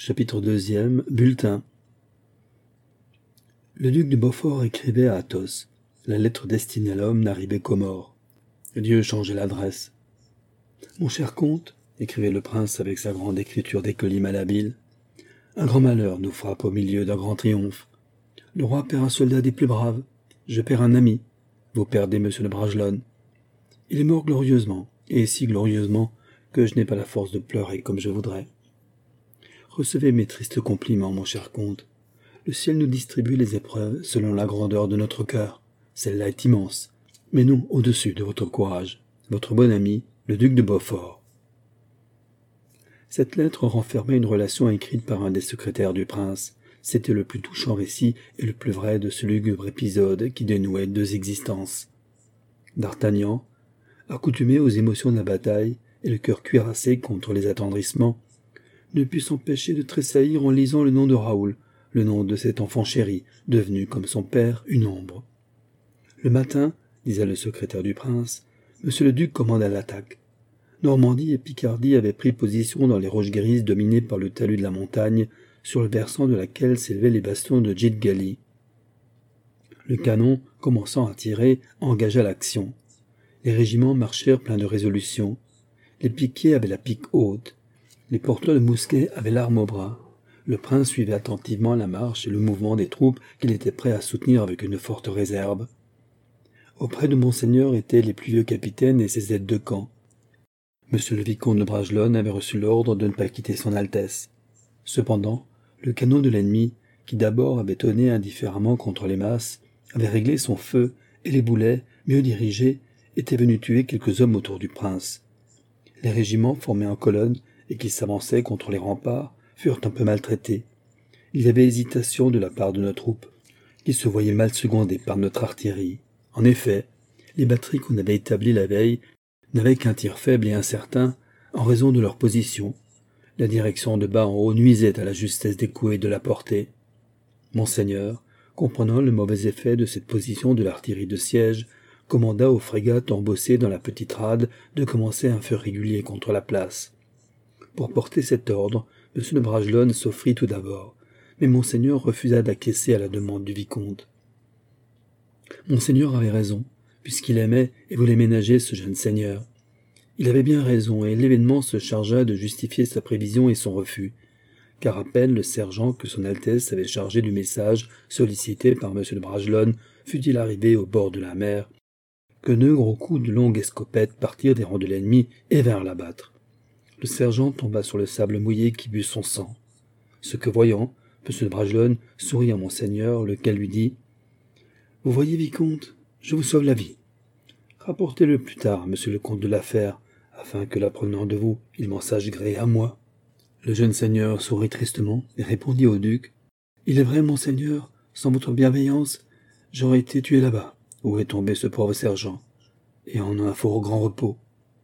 Chapitre 2. Bulletin. Le duc de Beaufort écrivait à Athos. La lettre destinée à l'homme n'arrivait qu'aux morts. Dieu changeait l'adresse. « Mon cher comte, » écrivait le prince avec sa grande écriture d'écolier malhabile, « un grand malheur nous frappe au milieu d'un grand triomphe. Le roi perd un soldat des plus braves. Je perds un ami. Vous perdez monsieur de Bragelonne. Il est mort glorieusement, et si glorieusement que je n'ai pas la force de pleurer comme je voudrais. Recevez mes tristes compliments, mon cher comte. Le ciel nous distribue les épreuves selon la grandeur de notre cœur. Celle-là est immense, mais non au-dessus de votre courage. Votre bon ami, le duc de Beaufort. » Cette lettre renfermait une relation écrite par un des secrétaires du prince. C'était le plus touchant récit et le plus vrai de ce lugubre épisode qui dénouait deux existences. D'Artagnan, accoutumé aux émotions de la bataille et le cœur cuirassé contre les attendrissements, ne put s'empêcher de tressaillir en lisant le nom de Raoul, le nom de cet enfant chéri, devenu, comme son père, une ombre. Le matin, disait le secrétaire du prince, monsieur le duc commanda l'attaque. Normandie et Picardie avaient pris position dans les roches grises dominées par le talus de la montagne, sur le versant de laquelle s'élevaient les bastions de Djidgali. Le canon, commençant à tirer, engagea l'action. Les régiments marchèrent pleins de résolution. Les piquiers avaient la pique haute. Les porteurs de mousquets avaient l'arme au bras. Le prince suivait attentivement la marche et le mouvement des troupes qu'il était prêt à soutenir avec une forte réserve. Auprès de monseigneur étaient les plus vieux capitaines et ses aides de camp. Monsieur le vicomte de Bragelonne avait reçu l'ordre de ne pas quitter son Altesse. Cependant, le canon de l'ennemi, qui d'abord avait tonné indifféremment contre les masses, avait réglé son feu, et les boulets, mieux dirigés, étaient venus tuer quelques hommes autour du prince. Les régiments formés en colonne et qui s'avançaient contre les remparts furent un peu maltraités. Il y avait hésitation de la part de nos troupes, qui se voyaient mal secondées par notre artillerie. En effet, les batteries qu'on avait établies la veille n'avaient qu'un tir faible et incertain en raison de leur position. La direction de bas en haut nuisait à la justesse des coups et de la portée. Monseigneur, comprenant le mauvais effet de cette position de l'artillerie de siège, commanda aux frégates embossées dans la petite rade de commencer un feu régulier contre la place. Pour porter cet ordre, M. de Bragelonne s'offrit tout d'abord, mais Monseigneur refusa d'acquiescer à la demande du vicomte. Monseigneur avait raison, puisqu'il aimait et voulait ménager ce jeune seigneur. Il avait bien raison, et l'événement se chargea de justifier sa prévision et son refus, car à peine le sergent que son Altesse avait chargé du message sollicité par M. de Bragelonne fut-il arrivé au bord de la mer, que deux gros coups de longue escopette partirent des rangs de l'ennemi et vinrent l'abattre. Le sergent tomba sur le sable mouillé qui but son sang. Ce que voyant, M. de Bragelonne sourit à Monseigneur, lequel lui dit « Vous voyez, vicomte, je vous sauve la vie. Rapportez-le plus tard, monsieur le comte de la Fère, afin que l'apprenant de vous, il m'en sache gré à moi. » Le jeune seigneur sourit tristement et répondit au duc « Il est vrai, monseigneur, sans votre bienveillance, j'aurais été tué là-bas, où est tombé ce pauvre sergent, et en un fort grand repos. »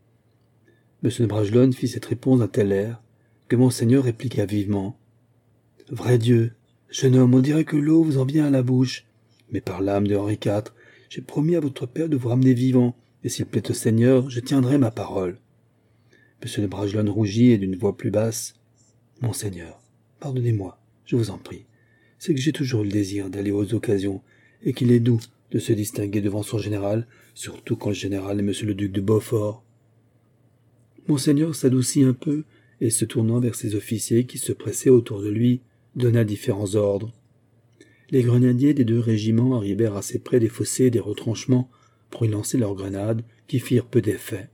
M. de Bragelonne fit cette réponse d'un tel air que monseigneur répliqua vivement « Vrai Dieu, jeune homme, on dirait que l'eau vous en vient à la bouche, mais par l'âme de Henri IV, j'ai promis à votre père de vous ramener vivant, et s'il plaît au Seigneur, je tiendrai ma parole. » M. de Bragelonne rougit et d'une voix plus basse « Monseigneur, pardonnez-moi, je vous en prie. C'est que j'ai toujours le désir d'aller aux occasions, et qu'il est doux de se distinguer devant son général, surtout quand le général est M. le duc de Beaufort. » Monseigneur s'adoucit un peu, et se tournant vers ses officiers qui se pressaient autour de lui, donna différents ordres. Les grenadiers des deux régiments arrivèrent assez près des fossés et des retranchements pour y lancer leurs grenades, qui firent peu d'effet.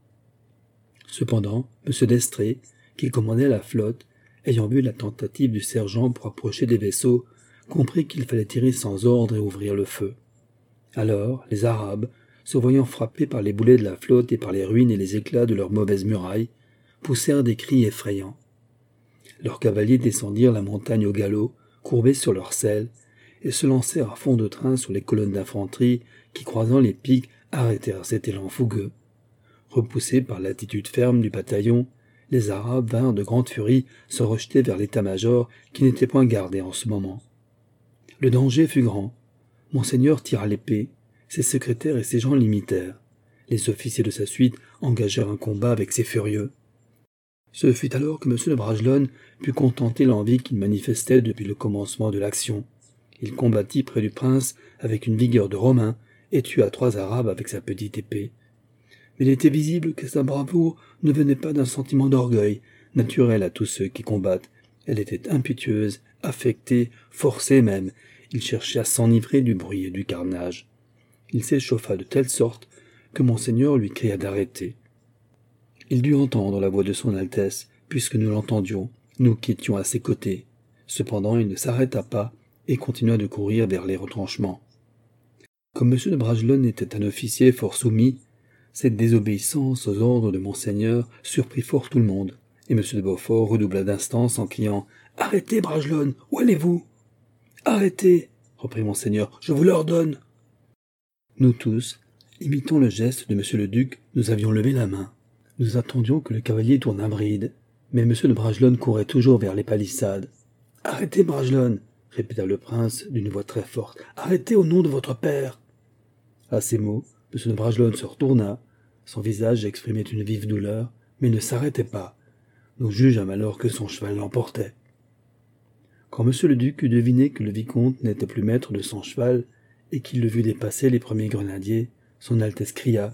Cependant, M. d'Estrées, qui commandait la flotte, ayant vu la tentative du sergent pour approcher des vaisseaux, comprit qu'il fallait tirer sans ordre et ouvrir le feu. Alors, les Arabes, se voyant frappés par les boulets de la flotte et par les ruines et les éclats de leurs mauvaises murailles, poussèrent des cris effrayants. Leurs cavaliers descendirent la montagne au galop, courbés sur leurs selles, et se lancèrent à fond de train sur les colonnes d'infanterie qui, croisant les piques, arrêtèrent cet élan fougueux. Repoussés par l'attitude ferme du bataillon, les Arabes vinrent de grande furie se rejeter vers l'état-major qui n'était point gardé en ce moment. Le danger fut grand. Monseigneur tira l'épée, ses secrétaires et ses gens l'imitèrent. Les officiers de sa suite engagèrent un combat avec ces furieux. Ce fut alors que M. de Bragelonne put contenter l'envie qu'il manifestait depuis le commencement de l'action. Il combattit près du prince avec une vigueur de Romain et tua 3 Arabes avec sa petite épée. Mais il était visible que sa bravoure ne venait pas d'un sentiment d'orgueil, naturel à tous ceux qui combattent. Elle était impétueuse, affectée, forcée même. Il cherchait à s'enivrer du bruit et du carnage. Il s'échauffa de telle sorte que Monseigneur lui cria d'arrêter. Il dut entendre la voix de son Altesse, puisque nous l'entendions, nous qui étions à ses côtés. Cependant, il ne s'arrêta pas et continua de courir vers les retranchements. Comme M. de Bragelonne était un officier fort soumis, cette désobéissance aux ordres de Monseigneur surprit fort tout le monde, et M. de Beaufort redoubla d'instance en criant « Arrêtez, Bragelonne, où allez-vous ?»« Arrêtez !» reprit Monseigneur, « je vous l'ordonne. » Nous tous, imitant le geste de M. le Duc, nous avions levé la main. Nous attendions que le cavalier tournât bride, mais M. de Bragelonne courait toujours vers les palissades. « Arrêtez, Bragelonne !» répéta le prince d'une voix très forte. « Arrêtez au nom de votre père !» À ces mots, M. de Bragelonne se retourna. Son visage exprimait une vive douleur, mais ne s'arrêtait pas. Nous jugeâmes alors que son cheval l'emportait. Quand M. le Duc eut deviné que le vicomte n'était plus maître de son cheval et qu'il le vit dépasser les premiers grenadiers, son Altesse cria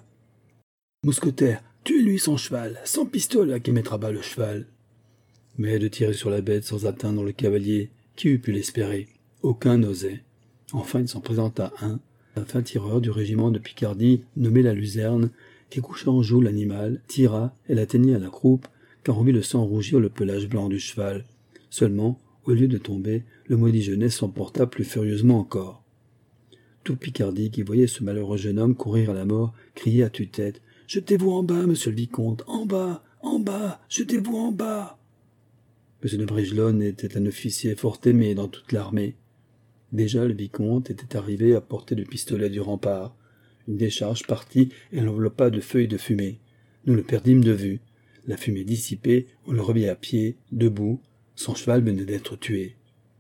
« Mousquetaire, tuez-lui son cheval, sans pistolet qui mettra bas le cheval !» Mais de tirer sur la bête sans atteindre le cavalier, qui eût pu l'espérer? Aucun n'osait. Enfin il s'en présenta un fin tireur du régiment de Picardie nommé la Luzerne, qui coucha en joue l'animal, tira et l'atteignit à la croupe, car on vit le sang rougir le pelage blanc du cheval. Seulement, au lieu de tomber, le maudit Genêt s'emporta plus furieusement encore. Tout Picardie, qui voyait ce malheureux jeune homme courir à la mort, criait à tue-tête « Jetez-vous en bas, monsieur le vicomte, en bas, jetez-vous en bas !» M. de Bragelonne était un officier fort aimé dans toute l'armée. Déjà le vicomte était arrivé à portée de pistolet du rempart. Une décharge partit et l'enveloppa de feu et de fumée. Nous le perdîmes de vue. La fumée dissipée, on le revit à pied, debout. Son cheval venait d'être tué.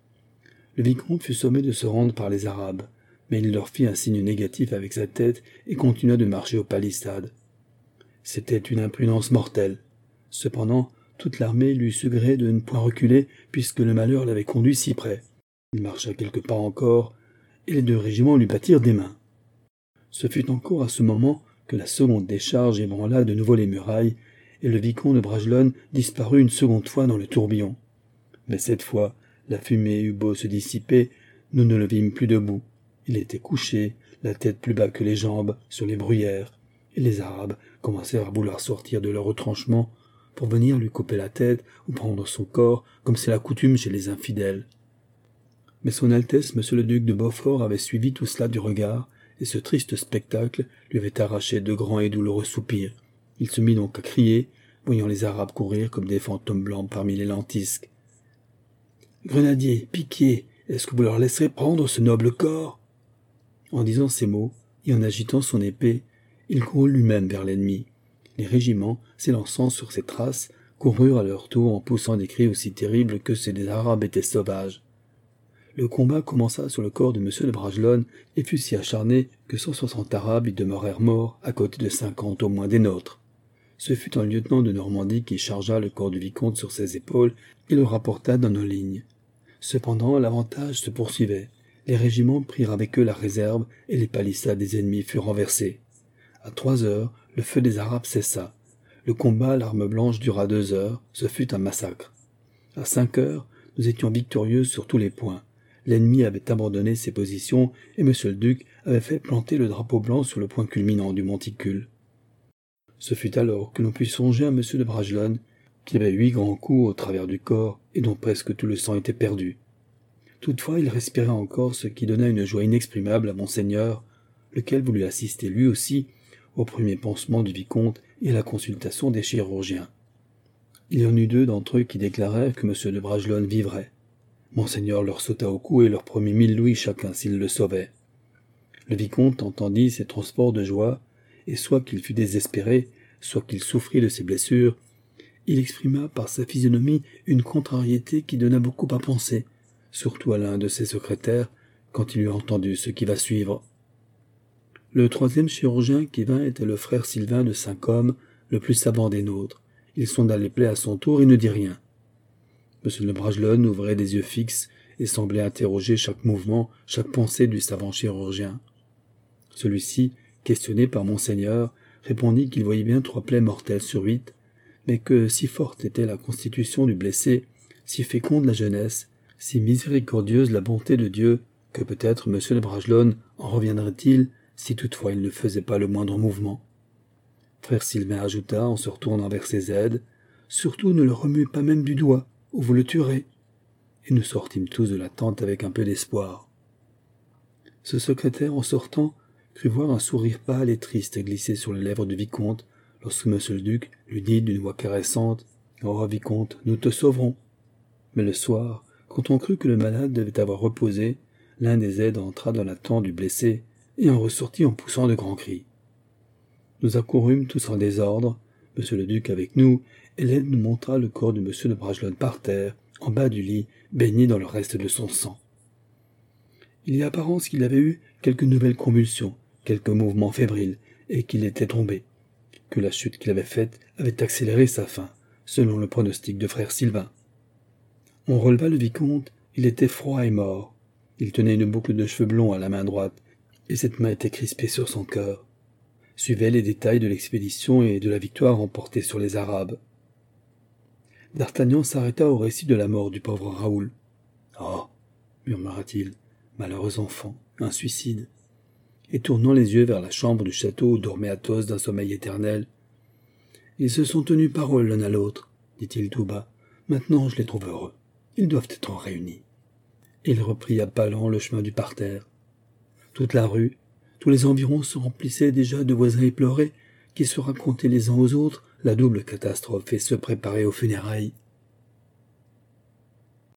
Le vicomte fut sommé de se rendre par les Arabes, mais il leur fit un signe négatif avec sa tête et continua de marcher aux palissades. C'était une imprudence mortelle. Cependant, toute l'armée lui sut gré de ne point reculer, puisque le malheur l'avait conduit si près. Il marcha quelques pas encore, et les 2 régiments lui battirent des mains. Ce fut encore à ce moment que la seconde décharge ébranla de nouveau les murailles, et le vicomte de Bragelonne disparut une seconde fois dans le tourbillon. Mais cette fois, la fumée eut beau se dissiper, nous ne le vîmes plus debout. Il était couché, la tête plus bas que les jambes, sur les bruyères, et les Arabes commencèrent à vouloir sortir de leur retranchement pour venir lui couper la tête ou prendre son corps, comme c'est la coutume chez les infidèles. Mais son Altesse, M. le Duc de Beaufort, avait suivi tout cela du regard, et ce triste spectacle lui avait arraché de grands et douloureux soupirs. Il se mit donc à crier, voyant les Arabes courir comme des fantômes blancs parmi les lentisques. « Grenadiers, piquiers, est-ce que vous leur laisserez prendre ce noble corps ?» En disant ces mots, et en agitant son épée, il courut lui-même vers l'ennemi. Les régiments, s'élançant sur ses traces, coururent à leur tour en poussant des cris aussi terribles que ceux des Arabes étaient sauvages. Le combat commença sur le corps de M. de Bragelonne et fut si acharné que 160 Arabes y demeurèrent morts à côté de 50 au moins des nôtres. Ce fut un lieutenant de Normandie qui chargea le corps du vicomte sur ses épaules et le rapporta dans nos lignes. Cependant, l'avantage se poursuivait. Les régiments prirent avec eux la réserve et les palissades des ennemis furent renversées. À 3 heures, le feu des Arabes cessa. Le combat à l'arme blanche dura 2 heures, ce fut un massacre. À 5 heures, nous étions victorieux sur tous les points. L'ennemi avait abandonné ses positions et M. le Duc avait fait planter le drapeau blanc sur le point culminant du monticule. Ce fut alors que l'on put songer à M. de Bragelonne, qui avait 8 grands coups au travers du corps et dont presque tout le sang était perdu. Toutefois, il respirait encore, ce qui donna une joie inexprimable à Monseigneur, lequel voulut assister lui aussi au premier pansement du vicomte et à la consultation des chirurgiens. Il y en eut 2 d'entre eux qui déclarèrent que M. de Bragelonne vivrait. Monseigneur leur sauta au cou et leur promit 1000 louis chacun s'ils le sauvaient. Le vicomte entendit ces transports de joie, et soit qu'il fût désespéré, soit qu'il souffrit de ses blessures, il exprima par sa physionomie une contrariété qui donna beaucoup à penser, surtout à l'un de ses secrétaires, quand il eut entendu ce qui va suivre. Le 3e chirurgien qui vint était le frère Sylvain de Saint-Côme, le plus savant des nôtres. Il sonda les plaies à son tour et ne dit rien. M. de Bragelonne ouvrait des yeux fixes et semblait interroger chaque mouvement, chaque pensée du savant chirurgien. Celui-ci, questionné par Monseigneur, répondit qu'il voyait bien 3 plaies mortelles sur 8, mais que si forte était la constitution du blessé, si féconde la jeunesse, si miséricordieuse la bonté de Dieu, que peut-être M. de Bragelonne en reviendrait-il si toutefois il ne faisait pas le moindre mouvement. Frère Sylvain ajouta en se retournant vers ses aides, « Surtout ne le remuez pas même du doigt, ou vous le tuerez. » Et nous sortîmes tous de la tente avec un peu d'espoir. Ce secrétaire, en sortant, crut voir un sourire pâle et triste glisser sur les lèvres du vicomte, lorsque M. le duc lui dit d'une voix caressante, « Oh, vicomte, nous te sauverons. » Mais le soir, quand on crut que le malade devait avoir reposé, l'un des aides entra dans la tente du blessé et en ressortit en poussant de grands cris. Nous accourûmes tous en désordre, M. le duc avec nous, et l'aide nous montra le corps de M. de Bragelonne par terre, en bas du lit, baigné dans le reste de son sang. Il y a apparence qu'il avait eu quelques nouvelles convulsions, quelques mouvements fébriles, et qu'il était tombé, que la chute qu'il avait faite avait accéléré sa fin, selon le pronostic de frère Sylvain. On releva le vicomte, il était froid et mort. Il tenait une boucle de cheveux blonds à la main droite, et cette main était crispée sur son cœur. Suivaient les détails de l'expédition et de la victoire remportée sur les Arabes. D'Artagnan s'arrêta au récit de la mort du pauvre Raoul. « Oh » murmura-t-il, « malheureux enfant, un suicide. » Et tournant les yeux vers la chambre du château où dormait Athos d'un sommeil éternel. « Ils se sont tenus parole l'un à l'autre, » dit-il tout bas. « Maintenant je les trouve heureux. Ils doivent être réunis. » Et il reprit à pas lents le chemin du parterre. Toute la rue, tous les environs se remplissaient déjà de voisins éplorés qui se racontaient les uns aux autres la double catastrophe et se préparaient aux funérailles.